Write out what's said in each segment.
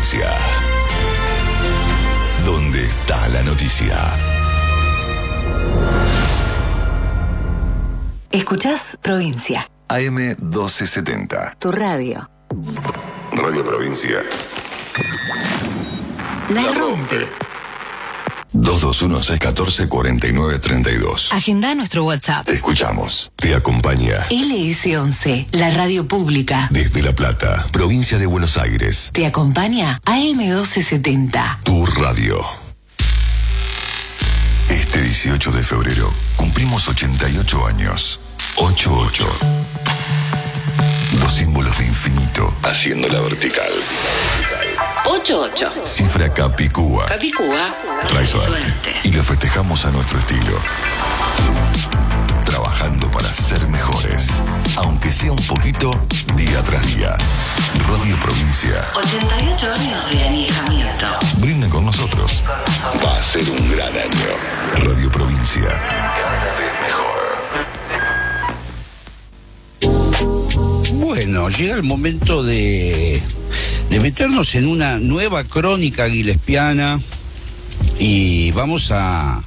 Provincia. ¿Dónde está la noticia? Escuchás Provincia. AM 1270. Tu radio. Radio Provincia. La rompe. 221-614-4932. Agenda nuestro WhatsApp. Te escuchamos. Te acompaña. LS11, la radio pública. Desde La Plata, provincia de Buenos Aires. Te acompaña AM 1270. Tu radio. Este 18 de febrero cumplimos 88 años. 88. Dos símbolos de infinito haciendo la vertical. 88. Cifra Capicúa. Capicúa. Trae suerte. Y lo festejamos a nuestro estilo. Trabajando para ser mejores. Aunque sea un poquito, día tras día. Radio Provincia. 88 años de anijamiento. Brinden con nosotros. Va a ser un gran año. Radio Provincia. Cada vez mejor. Bueno, llega el momento de meternos en una nueva crónica gillespiana y vamos a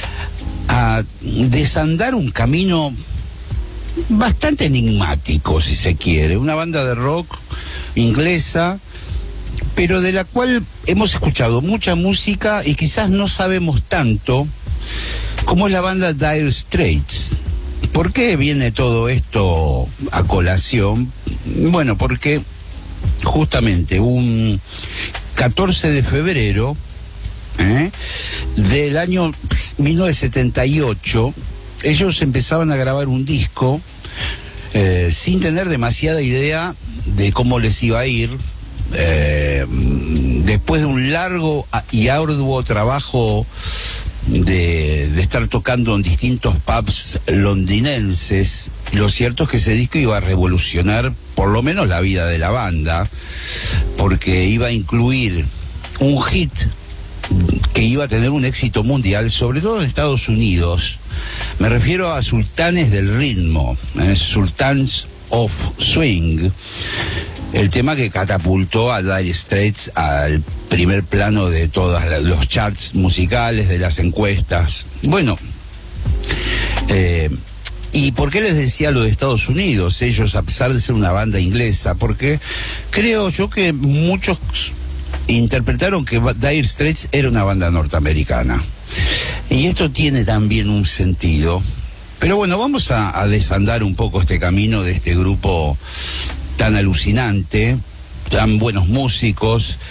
desandar un camino bastante enigmático, si se quiere. Una banda de rock inglesa, pero de la cual hemos escuchado mucha música y quizás no sabemos tanto, como es la banda Dire Straits. ¿Por qué viene todo esto a colación? Bueno, porque justamente un 14 de febrero del año 1978, ellos empezaban a grabar un disco sin tener demasiada idea de cómo les iba a ir. Después de un largo y arduo trabajo de estar tocando en distintos pubs londinenses, lo cierto es que ese disco iba a revolucionar por lo menos la vida de la banda, porque iba a incluir un hit que iba a tener un éxito mundial, sobre todo en Estados Unidos. Me refiero a Sultanes del Ritmo, Sultans of Swing, el tema que catapultó a Dire Straits al primer plano de todos los charts musicales, de las encuestas. Bueno, ¿y por qué les decía lo de Estados Unidos? Ellos, a pesar de ser una banda inglesa, porque creo yo que muchos interpretaron que Dire Straits era una banda norteamericana. Y esto tiene también un sentido. Pero bueno, vamos a desandar un poco este camino de este grupo tan alucinante, tan buenos músicos,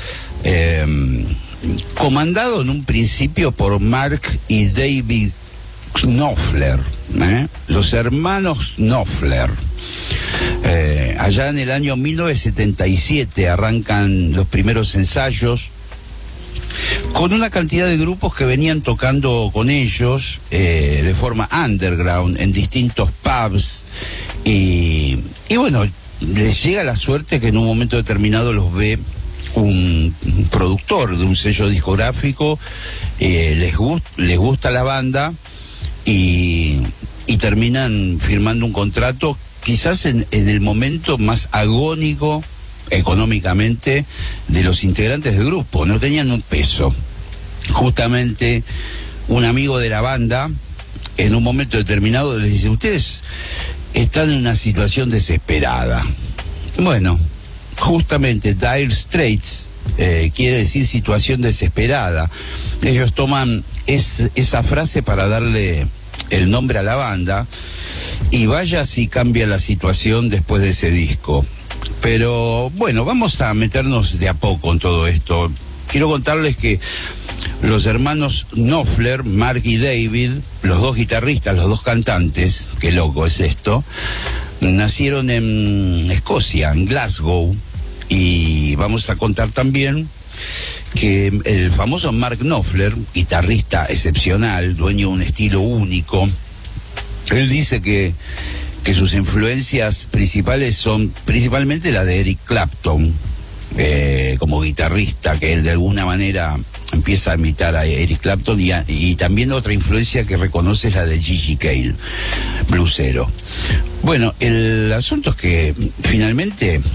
comandado en un principio por Mark y David Knopfler, los hermanos Knopfler. Allá en el año 1977 arrancan los primeros ensayos con una cantidad de grupos que venían tocando con ellos de forma underground en distintos pubs y bueno, les llega la suerte que en un momento determinado los ve un productor de un sello discográfico, les gusta la banda y terminan firmando un contrato quizás en el momento más agónico económicamente de los integrantes del grupo. No tenían un peso. Justamente un amigo de la banda en un momento determinado les dice: ustedes están en una situación desesperada. Bueno, justamente Dire Straits quiere decir situación desesperada. Ellos toman esa frase para darle el nombre a la banda, y vaya si cambia la situación después de ese disco. Pero bueno, vamos a meternos de a poco en todo esto. Quiero contarles que los hermanos Knopfler, Mark y David, los dos guitarristas, los dos cantantes, qué loco es esto, nacieron en Escocia, en Glasgow, y vamos a contar también que el famoso Mark Knopfler, guitarrista excepcional, dueño de un estilo único, él dice que sus influencias principales son principalmente la de Eric Clapton, como guitarrista, que él de alguna manera empieza a imitar a Eric Clapton, y también otra influencia que reconoce es la de Gigi Cale, bluesero. Bueno, el asunto es que finalmente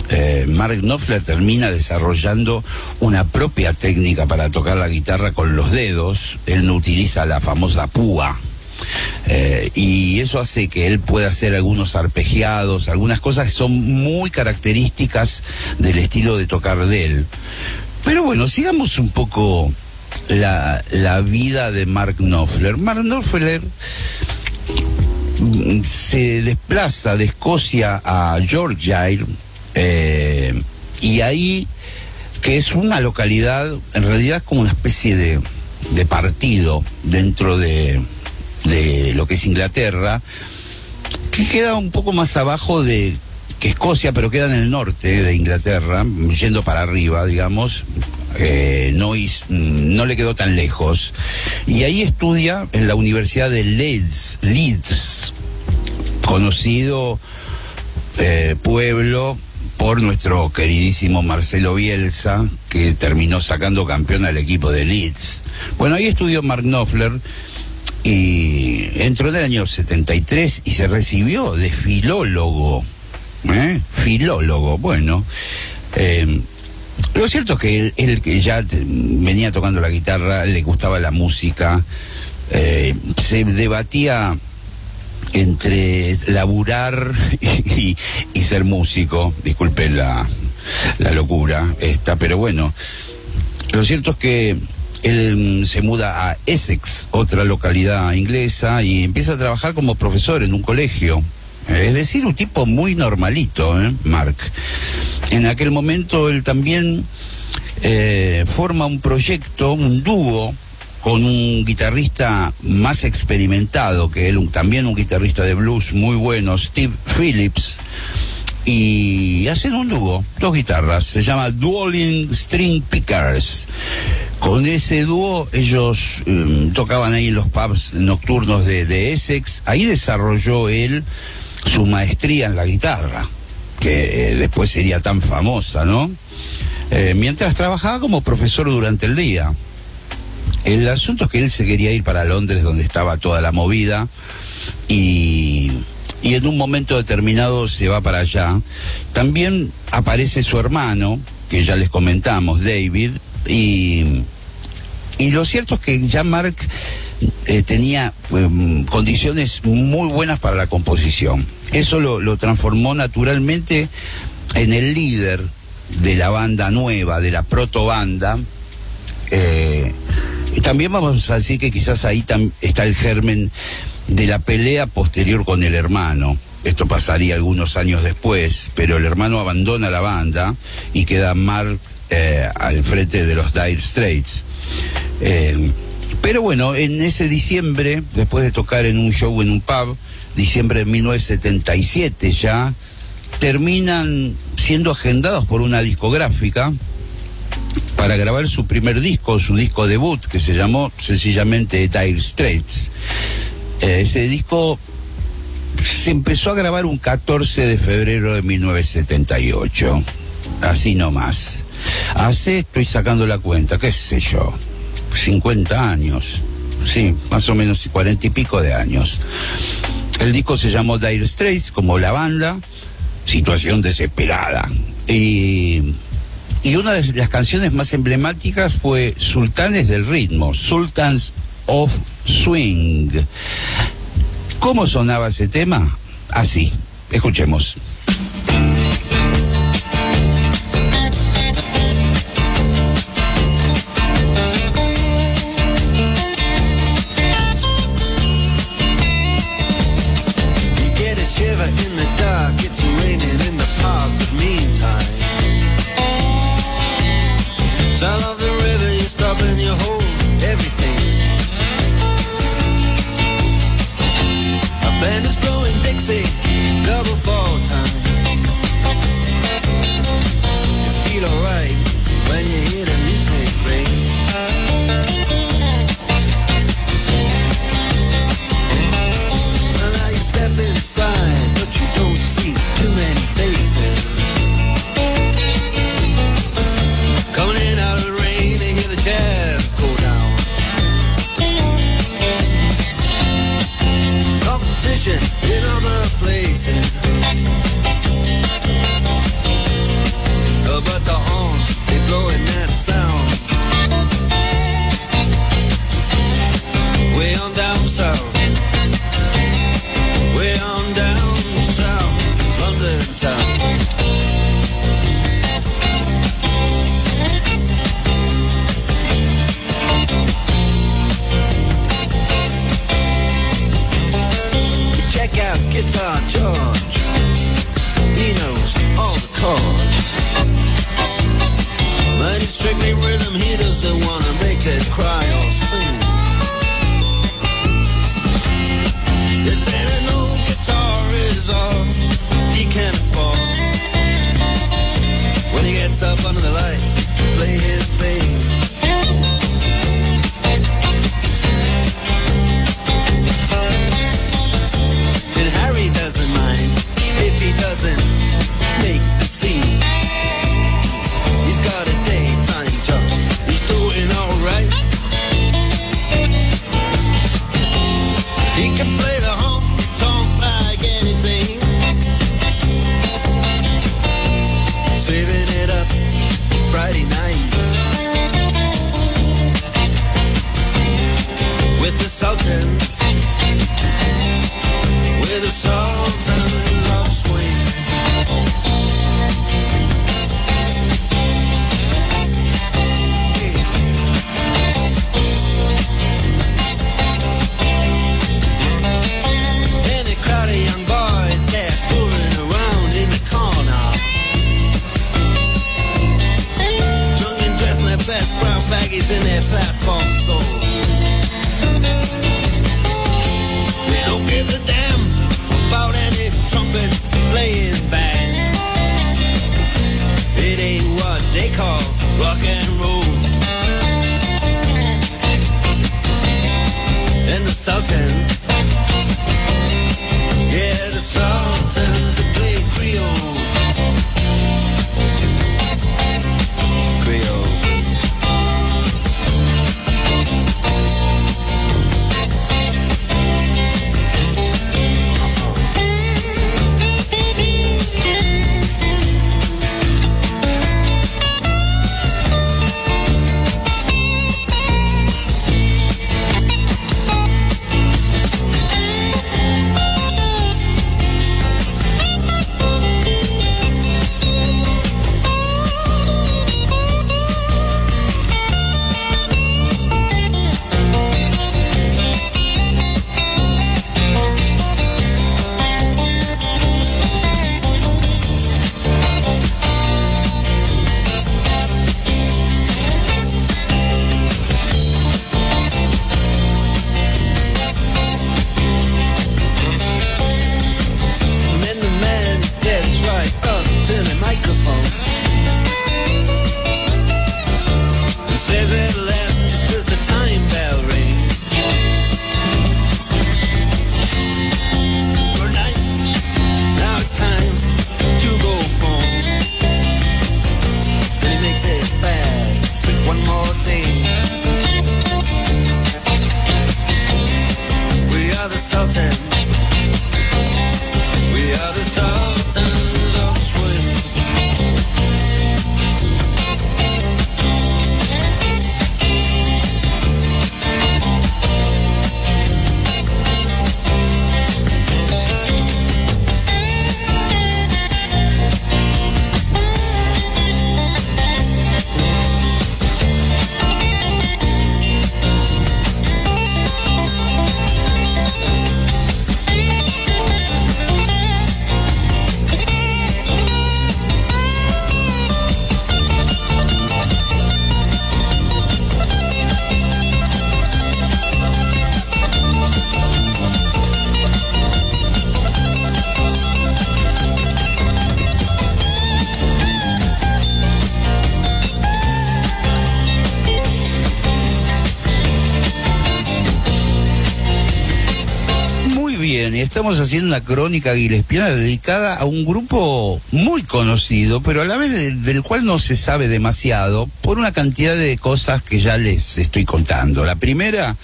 Mark Knopfler termina desarrollando una propia técnica para tocar la guitarra con los dedos. Él no utiliza la famosa púa. Y eso hace que él pueda hacer algunos arpegiados, algunas cosas que son muy características del estilo de tocar de él. Pero bueno, sigamos un poco la vida de Mark Knopfler. Mark Knopfler se desplaza de Escocia a Yorkshire, y ahí, que es una localidad, en realidad es como una especie de partido dentro de lo que es Inglaterra, que queda un poco más abajo que Escocia, pero queda en el norte de Inglaterra, yendo para arriba, digamos. No le quedó tan lejos, y ahí estudia en la Universidad de Leeds, conocido pueblo por nuestro queridísimo Marcelo Bielsa, que terminó sacando campeón al equipo de Leeds. Bueno, ahí estudió Mark Knopfler y entró en el año 73 y se recibió de filólogo. Filólogo, bueno. Lo cierto es que él que ya venía tocando la guitarra, le gustaba la música, se debatía entre laburar y ser músico. Disculpen la locura esta, pero bueno, lo cierto es que él se muda a Essex, otra localidad inglesa, y empieza a trabajar como profesor en un colegio. Es decir, un tipo muy normalito, Mark. En aquel momento él también forma un proyecto, un dúo, con un guitarrista más experimentado que él, también un guitarrista de blues muy bueno, Steve Phillips, y hacen un dúo, dos guitarras, se llama Dueling String Pickers. Con ese dúo ellos tocaban ahí en los pubs nocturnos de Essex. Ahí desarrolló él su maestría en la guitarra, que después sería tan famosa, ¿no? Mientras trabajaba como profesor durante el día. El asunto es que él se quería ir para Londres, donde estaba toda la movida, y en un momento determinado se va para allá. También aparece su hermano, que ya les comentamos, David, y lo cierto es que ya Mark tenía condiciones muy buenas para la composición. Eso lo transformó naturalmente en el líder de la banda nueva, de la protobanda. Y también vamos a decir que quizás ahí está el germen de la pelea posterior con el hermano. Esto pasaría algunos años después, pero el hermano abandona la banda y queda Mark al frente de los Dire Straits. Pero bueno, en ese diciembre, después de tocar en un show en un pub, diciembre de 1977 ya, terminan siendo agendados por una discográfica para grabar su primer disco, su disco debut, que se llamó sencillamente Dire Straits. Ese disco se empezó a grabar un 14 de febrero de 1978, así nomás. Estoy sacando la cuenta, qué sé yo, 50 años, sí, más o menos 40 y pico de años. El disco se llamó Dire Straits, como la banda, situación desesperada. Y una de las canciones más emblemáticas fue Sultanes del Ritmo, Sultans of Swing. ¿Cómo sonaba ese tema? Así, escuchemos. Sound of the river, you stop and you hold everything. A band is blowing Dixie, double fall time. doesn't wanna make it cry or sing. If any old guitar is all he can afford, when he gets up under the lights to play his thing. And Harry doesn't mind if he doesn't make the scene. He's got a daytime job, he's doing alright. He can play the honky-tonk like anything, saving it up Friday night with the Sultans, with the Sultans of Swing. And a crowd of young boys, they're fooling around in the corner, drunk and dressed in their best brown baggies in their platform soles. They don't give a damn about any trumpet playing band. It ain't what they call rock and roll. And the Sultans, yeah, the Sultans that play Creole. Creole. Y estamos haciendo una crónica gillespiana dedicada a un grupo muy conocido, pero a la vez del cual no se sabe demasiado por una cantidad de cosas que ya les estoy contando. La primera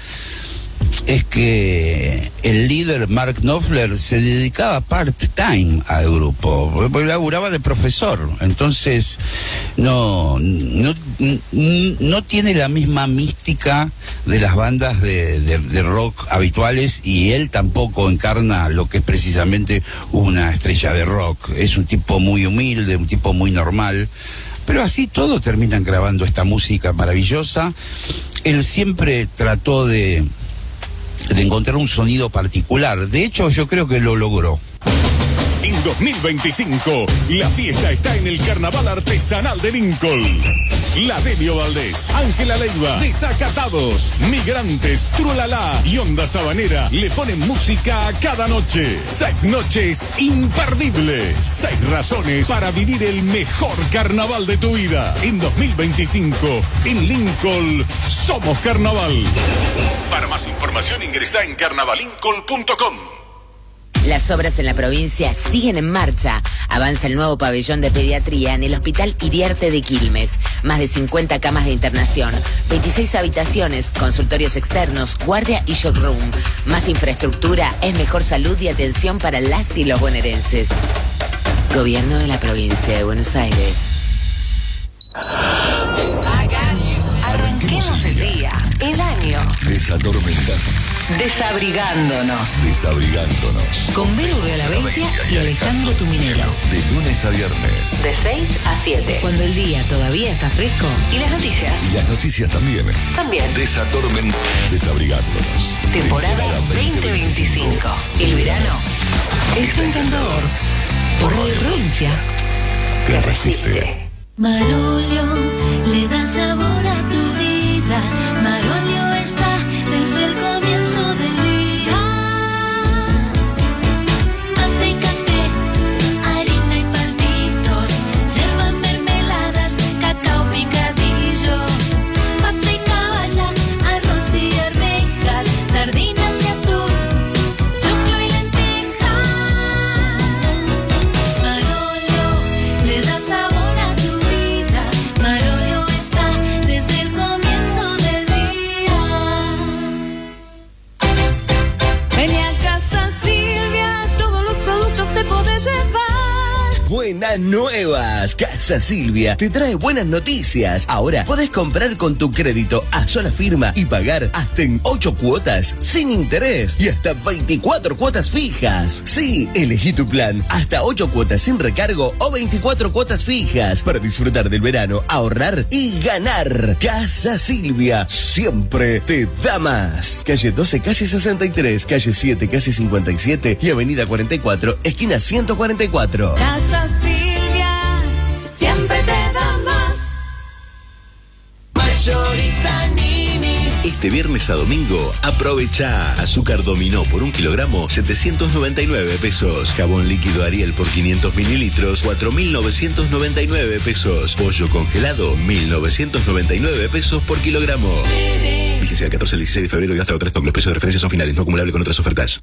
es que el líder Mark Knopfler se dedicaba part-time al grupo, porque laburaba de profesor, entonces no tiene la misma mística de las bandas de rock habituales, y él tampoco encarna lo que es precisamente una estrella de rock. Es un tipo muy humilde, un tipo muy normal, pero así todo terminan grabando esta música maravillosa. Él siempre trató de encontrar un sonido particular. De hecho, yo creo que lo logró. En 2025, la fiesta está en el Carnaval Artesanal de Lincoln. La Delio Valdés, Ángela Leiva, Desacatados, Migrantes, Trulalá y Onda Sabanera le ponen música a cada noche. 6 noches imperdibles. 6 razones para vivir el mejor carnaval de tu vida. En 2025, en Lincoln, somos carnaval. Para más información ingresa en carnavalincol.com. Las obras en la provincia siguen en marcha. Avanza el nuevo pabellón de pediatría en el Hospital Iriarte de Quilmes. Más de 50 camas de internación, 26 habitaciones, consultorios externos, guardia y showroom. Más infraestructura es mejor salud y atención para las y los bonaerenses. Gobierno de la provincia de Buenos Aires. Arranquemos el día, el año, Desatormentando. desabrigándonos. Desabrigándonos. Con Vero de la 20 y Alejandro Tuminelo. De lunes a viernes. De 6 a 7. Cuando el día todavía está fresco. Y las noticias. Y las noticias también. También. Desatormentando. Desabrigándonos. Temporada 2025. El verano está encantador. Por Radio Provincia. Que resiste. Marolio le da sabor a tu vida. Marolio está desde el comienzo del día. Mate y café, harina y palmitos, yerba, mermeladas, cacao picadillo, papa y caballa, arroz y arvejas, sardinas y atún, choclo y lentejas. Marolio le da sabor a tu vida. Marolio está desde el comienzo del día. Ven a Casa Silvia, todos los productos te podés llevar. Buenas nuevas. Casa Silvia te trae buenas noticias. Ahora podés comprar con tu crédito a sola firma y pagar hasta en 8 cuotas sin interés y hasta 24 cuotas fijas. Sí, elegí tu plan. Hasta 8 cuotas sin recargo o 24 cuotas fijas para disfrutar del verano, ahorrar y ganar. Casa Silvia siempre te da más. Calle 12, casi 63, calle 7, casi 57 y avenida 44, esquina 144. Casa Silvia siempre te da más. Mayorista Nini. Este viernes a domingo, aprovecha azúcar dominó por 1 kilogramo, 799 pesos. Jabón líquido Ariel por 500 mililitros, 4.999 pesos. Pollo congelado, 1.999 pesos por kilogramo. Vigencia del 14 al 16 de febrero y hasta otras stock. Los precios de referencia son finales, no acumulables con otras ofertas.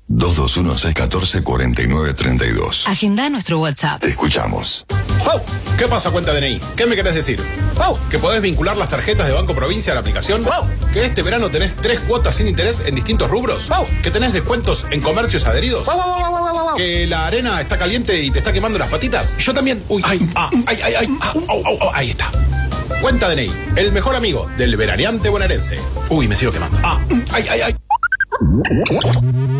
221-614-4932. Agenda nuestro WhatsApp. Te escuchamos. ¡Pau! ¿Qué pasa, cuenta DNI? ¿Qué me querés decir? ¡Pau! ¿Que podés vincular las tarjetas de Banco Provincia a la aplicación? ¡Pau! ¿Que este verano tenés 3 cuotas sin interés en distintos rubros? ¡Pau! ¿Que tenés descuentos en comercios adheridos? ¡Pau! ¿Que la arena está caliente y te está quemando las patitas? Yo también. Uy. Ay. Ahí está. Cuenta DNI, el mejor amigo del veraneante bonaerense. Uy, me sigo quemando. Ay.